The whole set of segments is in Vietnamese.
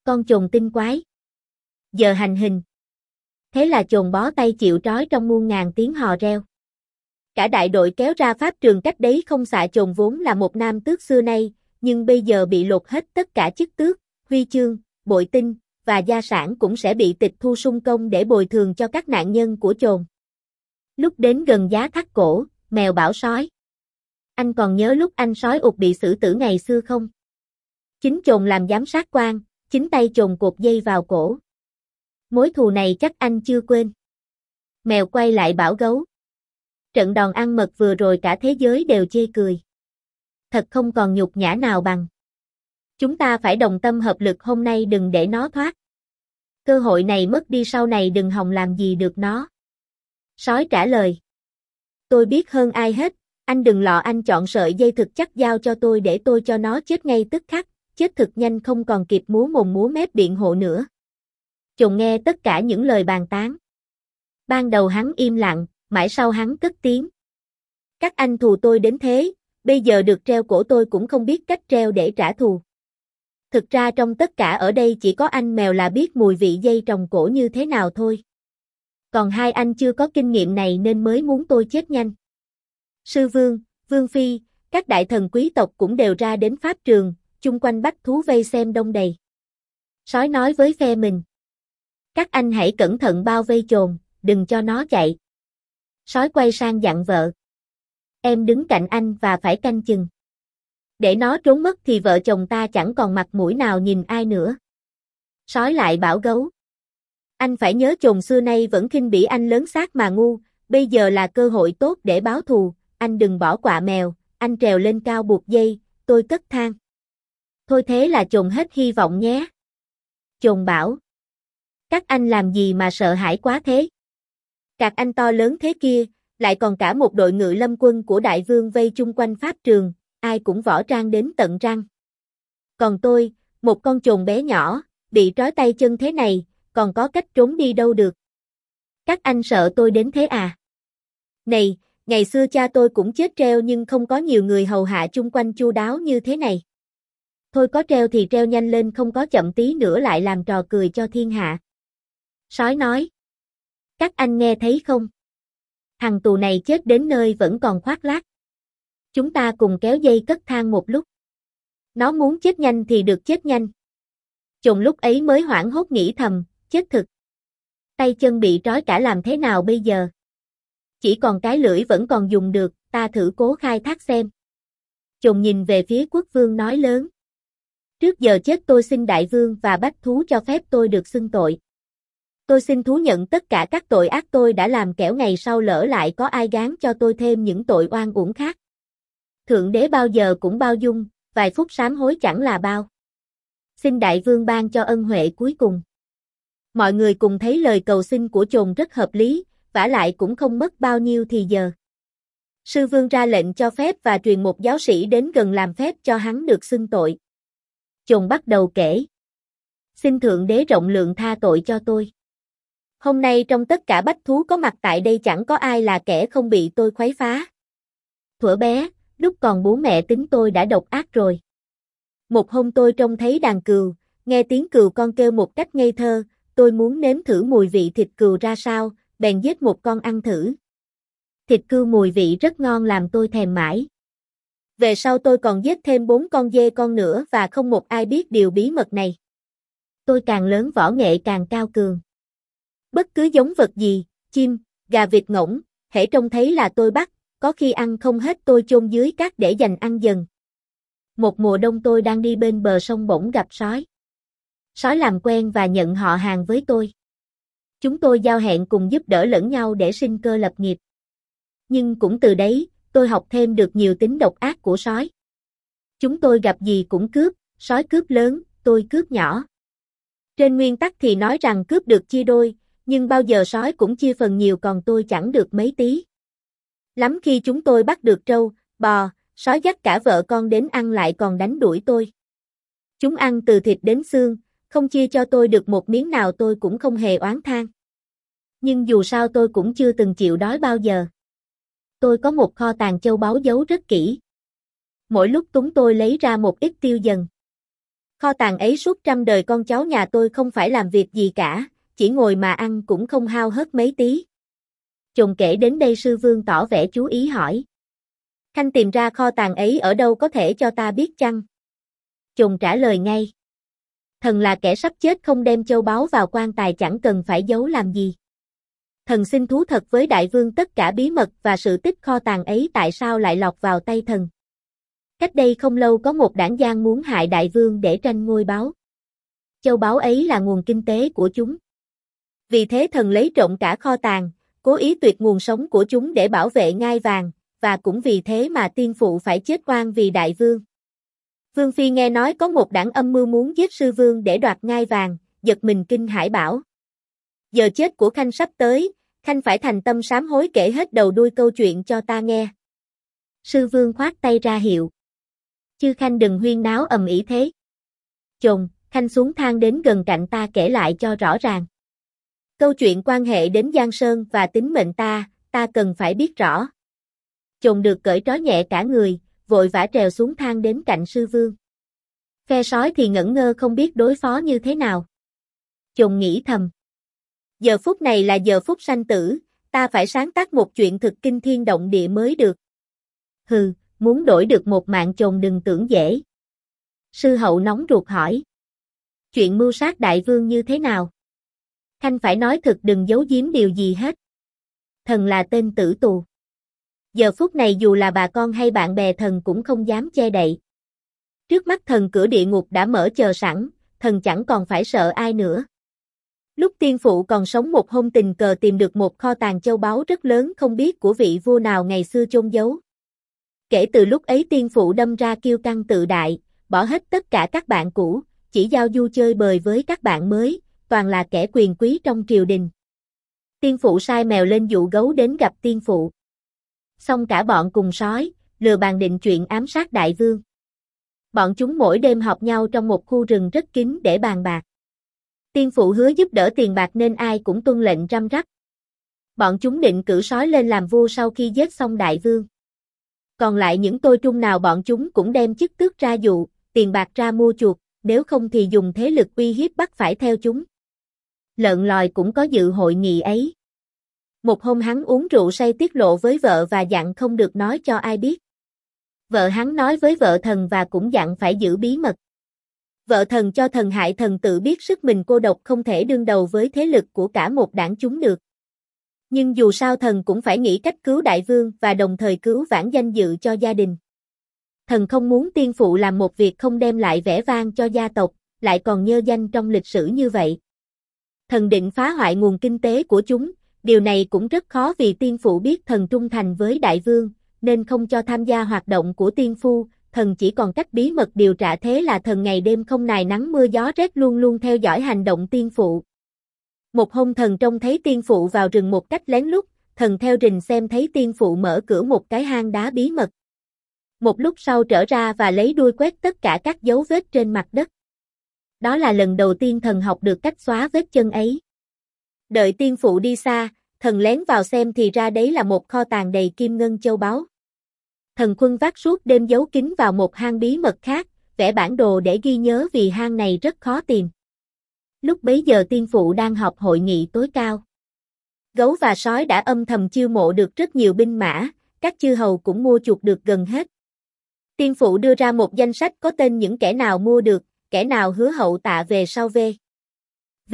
con chồn tinh quái. Giờ hành hình. Thế là chồn bó tay chịu trói trong muôn ngàn tiếng hò reo. Cả đại đội kéo ra pháp trường cách đấy không xa. Chồn vốn là một nam tước xưa nay, nhưng bây giờ bị lột hết tất cả chức tước, huy chương, bội tinh, và gia sản cũng sẽ bị tịch thu sung công để bồi thường cho các nạn nhân của chồn. Lúc đến gần giá thắt cổ, mèo bảo sói: anh còn nhớ lúc anh sói ụt bị xử tử ngày xưa không? Chính chồn làm giám sát quan, chính tay chồn cột dây vào cổ. Mối thù này chắc anh chưa quên. Mèo quay lại bảo gấu: trận đòn ăn mật vừa rồi cả thế giới đều chê cười. Thật không còn nhục nhã nào bằng. Chúng ta phải đồng tâm hợp lực hôm nay, đừng để nó thoát. Cơ hội này mất đi sau này đừng hòng làm gì được nó. Sói trả lời: tôi biết hơn ai hết, anh đừng lo, anh chọn sợi dây thực chắc giao cho tôi để tôi cho nó chết ngay tức khắc, chết thực nhanh không còn kịp múa mồm múa mép biện hộ nữa. Chồn nghe tất cả những lời bàn tán. Ban đầu hắn im lặng, mãi sau hắn cất tiếng: các anh thù tôi đến thế, bây giờ được treo cổ tôi cũng không biết cách treo để trả thù. Thực ra trong tất cả ở đây chỉ có anh mèo là biết mùi vị dây tròng cổ như thế nào thôi. Còn hai anh chưa có kinh nghiệm này nên mới muốn tôi chết nhanh. Sư vương, vương phi, các đại thần quý tộc cũng đều ra đến pháp trường, chung quanh bách thú vây xem đông đầy. Sói nói với phe mình: các anh hãy cẩn thận bao vây chồn, đừng cho nó chạy. Sói quay sang dặn vợ: em đứng cạnh anh và phải canh chừng. Để nó trốn mất thì vợ chồng ta chẳng còn mặt mũi nào nhìn ai nữa. Sói lại bảo gấu: anh phải nhớ chồn xưa nay vẫn khinh bỉ anh lớn xác mà ngu, bây giờ là cơ hội tốt để báo thù, anh đừng bỏ quạ mèo, anh trèo lên cao buộc dây, tôi cất thang. Thôi thế là chồn hết hy vọng nhé. Chồn bảo: các anh làm gì mà sợ hãi quá thế? Các anh to lớn thế kia, lại còn cả một đội ngự lâm quân của đại vương vây chung quanh pháp trường, ai cũng võ trang đến tận răng. Còn tôi, một con chồn bé nhỏ, bị trói tay chân thế này, còn có cách trốn đi đâu được. Các anh sợ tôi đến thế à? Này, ngày xưa cha tôi cũng chết treo nhưng không có nhiều người hầu hạ chung quanh chu đáo như thế này. Thôi có treo thì treo nhanh lên, không có chậm tí nữa lại làm trò cười cho thiên hạ. Sói nói: các anh nghe thấy không? Thằng tù này chết đến nơi vẫn còn khoác lác. Chúng ta cùng kéo dây cất thang một lúc. Nó muốn chết nhanh thì được chết nhanh. Chồn lúc ấy mới hoảng hốt nghĩ thầm, chết thực. Tay chân bị trói cả làm thế nào bây giờ? Chỉ còn cái lưỡi vẫn còn dùng được, ta thử cố khai thác xem. Chồn nhìn về phía quốc vương nói lớn: trước giờ chết tôi xin đại vương và bách thú cho phép tôi được xưng tội. Tôi xin thú nhận tất cả các tội ác tôi đã làm, kẻo ngày sau lỡ lại có ai gán cho tôi thêm những tội oan uổng khác. Thượng đế bao giờ cũng bao dung, vài phút sám hối chẳng là bao. Xin đại vương ban cho ân huệ cuối cùng. Mọi người cùng thấy lời cầu xin của chồn rất hợp lý, vả lại cũng không mất bao nhiêu thì giờ. Sư vương ra lệnh cho phép và truyền một giáo sĩ đến gần làm phép cho hắn được xưng tội. Chồn bắt đầu kể: xin thượng đế rộng lượng tha tội cho tôi. Hôm nay trong tất cả bách thú có mặt tại đây chẳng có ai là kẻ không bị tôi khuấy phá. Thuở bé, lúc còn bú mẹ tính tôi đã độc ác rồi. Một hôm tôi trông thấy đàn cừu, nghe tiếng cừu con kêu một cách ngây thơ, tôi muốn nếm thử mùi vị thịt cừu ra sao, bèn giết một con ăn thử. Thịt cừu mùi vị rất ngon làm tôi thèm mãi. Về sau tôi còn giết thêm 4 con dê con nữa và không một ai biết điều bí mật này. Tôi càng lớn võ nghệ càng cao cường. Bất cứ giống vật gì, chim, gà vịt ngỗng, hễ trông thấy là tôi bắt, có khi ăn không hết tôi chôn dưới cát để dành ăn dần. Một mùa đông tôi đang đi bên bờ sông bỗng gặp sói. Sói làm quen và nhận họ hàng với tôi. Chúng tôi giao hẹn cùng giúp đỡ lẫn nhau để sinh cơ lập nghiệp. Nhưng cũng từ đấy, tôi học thêm được nhiều tính độc ác của sói. Chúng tôi gặp gì cũng cướp, sói cướp lớn, tôi cướp nhỏ. Trên nguyên tắc thì nói rằng cướp được chia đôi, nhưng bao giờ sói cũng chia phần nhiều còn tôi chẳng được mấy tí. Lắm khi chúng tôi bắt được trâu, bò, sói dắt cả vợ con đến ăn lại còn đánh đuổi tôi. Chúng ăn từ thịt đến xương, không chia cho tôi được một miếng nào tôi cũng không hề oán than. Nhưng dù sao tôi cũng chưa từng chịu đói bao giờ. Tôi có một kho tàng châu báu giấu rất kỹ. Mỗi lúc chúng tôi lấy ra một ít tiêu dần. Kho tàng ấy suốt trăm đời con cháu nhà tôi không phải làm việc gì cả, chỉ ngồi mà ăn cũng không hao hớt mấy tí. Chồng kể đến đây sư vương tỏ vẻ chú ý hỏi. Khanh tìm ra kho tàng ấy ở đâu có thể cho ta biết chăng? Chồng trả lời ngay. Thần là kẻ sắp chết không đem châu báu vào quan tài chẳng cần phải giấu làm gì. Thần xin thú thật với đại vương tất cả bí mật và sự tích kho tàng ấy tại sao lại lọt vào tay thần. Cách đây không lâu có một đảng gian muốn hại đại vương để tranh ngôi báu. Châu báu ấy là nguồn kinh tế của chúng. Vì thế thần lấy trộm cả kho tàng, cố ý tuyệt nguồn sống của chúng để bảo vệ ngai vàng, và cũng vì thế mà tiên phụ phải chết oan vì đại vương. Vương Phi nghe nói có một đảng âm mưu muốn giết sư vương để đoạt ngai vàng, giật mình kinh hãi bảo. Giờ chết của Khanh sắp tới, Khanh phải thành tâm sám hối kể hết đầu đuôi câu chuyện cho ta nghe. Sư vương khoát tay ra hiệu. Chư Khanh đừng huyên náo ầm ĩ thế. Chồn, Khanh xuống thang đến gần cạnh ta kể lại cho rõ ràng. Câu chuyện quan hệ đến Giang Sơn và tính mệnh ta cần phải biết rõ. Chồn được cởi trói nhẹ cả người, vội vã trèo xuống thang đến cạnh sư vương. Phe sói thì ngẩn ngơ không biết đối phó như thế nào. Chồn nghĩ thầm. Giờ phút này là giờ phút sanh tử, ta phải sáng tác một chuyện thực kinh thiên động địa mới được. Hừ, muốn đổi được một mạng chồn đừng tưởng dễ. Sư hậu nóng ruột hỏi. Chuyện mưu sát đại vương như thế nào? Khanh phải nói thật đừng giấu giếm điều gì hết. Thần là tên tử tù. Giờ phút này dù là bà con hay bạn bè thần cũng không dám che đậy. Trước mắt thần cửa địa ngục đã mở chờ sẵn, thần chẳng còn phải sợ ai nữa. Lúc tiên phụ còn sống một hôm tình cờ tìm được một kho tàng châu báu rất lớn không biết của vị vua nào ngày xưa chôn giấu. Kể từ lúc ấy tiên phụ đâm ra kiêu căng tự đại, bỏ hết tất cả các bạn cũ, chỉ giao du chơi bời với các bạn mới, toàn là kẻ quyền quý trong triều đình. Tiên phụ sai mèo lên dụ gấu đến gặp tiên phụ. Xong cả bọn cùng sói, lừa bàn định chuyện ám sát đại vương. Bọn chúng mỗi đêm họp nhau trong một khu rừng rất kín để bàn bạc. Tiên phụ hứa giúp đỡ tiền bạc nên ai cũng tuân lệnh răm rắp. Bọn chúng định cử sói lên làm vua sau khi giết xong đại vương. Còn lại những tôi trung nào bọn chúng cũng đem chức tước ra dụ, tiền bạc ra mua chuộc, nếu không thì dùng thế lực uy hiếp bắt phải theo chúng. Lợn lòi cũng có dự hội nghị ấy. Một hôm hắn uống rượu say tiết lộ với vợ và dặn không được nói cho ai biết. Vợ hắn nói với vợ thần và cũng dặn phải giữ bí mật. Vợ thần cho thần hại thần tự biết sức mình cô độc không thể đương đầu với thế lực của cả một đảng chúng được. Nhưng dù sao thần cũng phải nghĩ cách cứu đại vương và đồng thời cứu vãn danh dự cho gia đình. Thần không muốn tiên phụ làm một việc không đem lại vẻ vang cho gia tộc, lại còn nhơ danh trong lịch sử như vậy. Thần định phá hoại nguồn kinh tế của chúng, điều này cũng rất khó vì tiên phụ biết thần trung thành với đại vương, nên không cho tham gia hoạt động của tiên phu, thần chỉ còn cách bí mật điều tra thế là thần ngày đêm không nài nắng mưa gió rét luôn luôn theo dõi hành động tiên phụ. Một hôm thần trông thấy tiên phụ vào rừng một cách lén lút, thần theo rình xem thấy tiên phụ mở cửa một cái hang đá bí mật. Một lúc sau trở ra và lấy đuôi quét tất cả các dấu vết trên mặt đất. Đó là lần đầu tiên thần học được cách xóa vết chân ấy. Đợi tiên phụ đi xa, thần lén vào xem thì ra đấy là một kho tàng đầy kim ngân châu báu. Thần khuân vác suốt đêm giấu kín vào một hang bí mật khác, vẽ bản đồ để ghi nhớ vì hang này rất khó tìm. Lúc bấy giờ tiên phụ đang họp hội nghị tối cao. Gấu và sói đã âm thầm chiêu mộ được rất nhiều binh mã, các chư hầu cũng mua chuộc được gần hết. Tiên phụ đưa ra một danh sách có tên những kẻ nào mua được, kẻ nào hứa hậu tạ về sau v.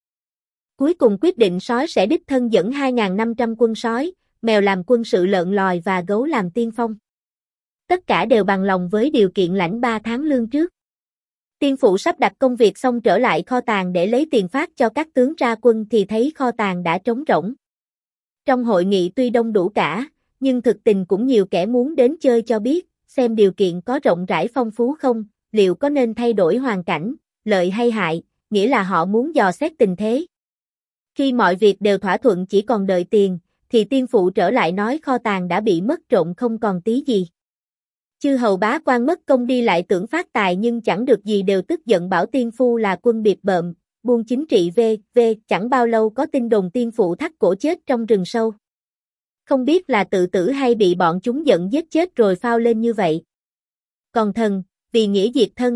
Cuối cùng quyết định sói sẽ đích thân dẫn 2.500 quân sói, mèo làm quân sự lợn lòi và gấu làm tiên phong. Tất cả đều bằng lòng với điều kiện lãnh 3 tháng lương trước. Tiên phụ sắp đặt công việc xong trở lại kho tàng để lấy tiền phát cho các tướng ra quân thì thấy kho tàng đã trống rỗng. Trong hội nghị tuy đông đủ cả, nhưng thực tình cũng nhiều kẻ muốn đến chơi cho biết, xem điều kiện có rộng rãi phong phú không, liệu có nên thay đổi hoàn cảnh, lợi hay hại, nghĩa là họ muốn dò xét tình thế. Khi mọi việc đều thỏa thuận chỉ còn đợi tiền, thì tiên phụ trở lại nói kho tàng đã bị mất trộm không còn tí gì. Chư hầu bá quan mất công đi lại tưởng phát tài nhưng chẳng được gì đều tức giận bảo tiên phu là quân biệt bợm, buôn chính trị v. Chẳng bao lâu có tin đồn tiên phụ thắt cổ chết trong rừng sâu. Không biết là tự tử hay bị bọn chúng giận giết chết rồi phao lên như vậy. Còn thần, vì nghĩa diệt thân,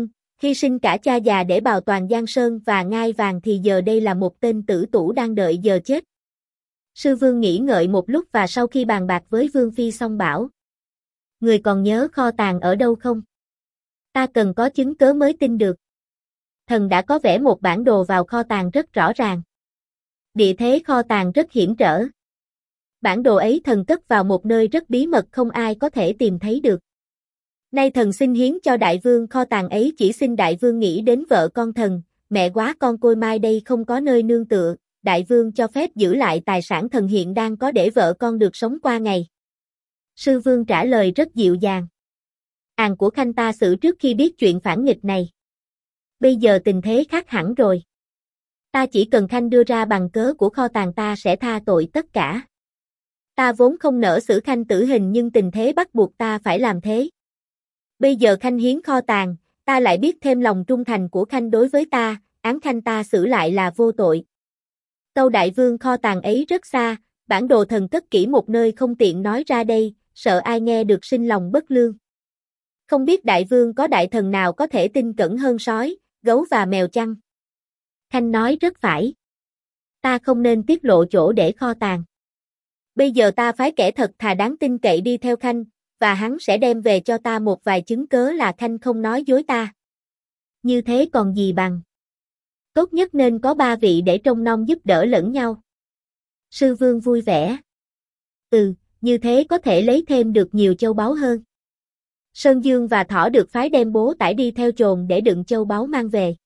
Hy sinh cả cha già để bào toàn Giang Sơn và ngai vàng thì giờ đây là một tên tử tủ đang đợi giờ chết. Sư Vương nghĩ ngợi một lúc và sau khi bàn bạc với Vương Phi xong bảo. Người còn nhớ kho tàng ở đâu không? Ta cần có chứng cớ mới tin được. Thần đã có vẽ một bản đồ vào kho tàng rất rõ ràng. Địa thế kho tàng rất hiểm trở. Bản đồ ấy thần cất vào một nơi rất bí mật không ai có thể tìm thấy được. Nay thần xin hiến cho đại vương kho tàng ấy, chỉ xin đại vương nghĩ đến vợ con thần, mẹ quá con côi mai đây không có nơi nương tựa, đại vương cho phép giữ lại tài sản thần hiện đang có để vợ con được sống qua ngày. Sư Vương trả lời rất dịu dàng. Àn của Khanh ta xử trước khi biết chuyện phản nghịch này. Bây giờ tình thế khác hẳn rồi. Ta chỉ cần Khanh đưa ra bằng cớ của kho tàng ta sẽ tha tội tất cả. Ta vốn không nỡ xử Khanh tử hình nhưng tình thế bắt buộc ta phải làm thế. Bây giờ Khanh hiến kho tàng, ta lại biết thêm lòng trung thành của Khanh đối với ta, án Khanh ta xử lại là vô tội. Tâu đại vương kho tàng ấy rất xa, bản đồ thần cất kỹ một nơi không tiện nói ra đây, sợ ai nghe được sinh lòng bất lương. Không biết đại vương có đại thần nào có thể tin cẩn hơn sói, gấu và mèo chăng? Khanh nói rất phải. Ta không nên tiết lộ chỗ để kho tàng. Bây giờ ta phái kẻ thật thà đáng tin cậy đi theo Khanh, và hắn sẽ đem về cho ta một vài chứng cớ là Khanh không nói dối ta. Như thế còn gì bằng. Tốt nhất nên có 3 vị để trông nom giúp đỡ lẫn nhau. Sư Vương vui vẻ. Như thế có thể lấy thêm được nhiều châu báu hơn. Sơn Dương và Thỏ được phái đem bố tải đi theo chồn để đựng châu báu mang về.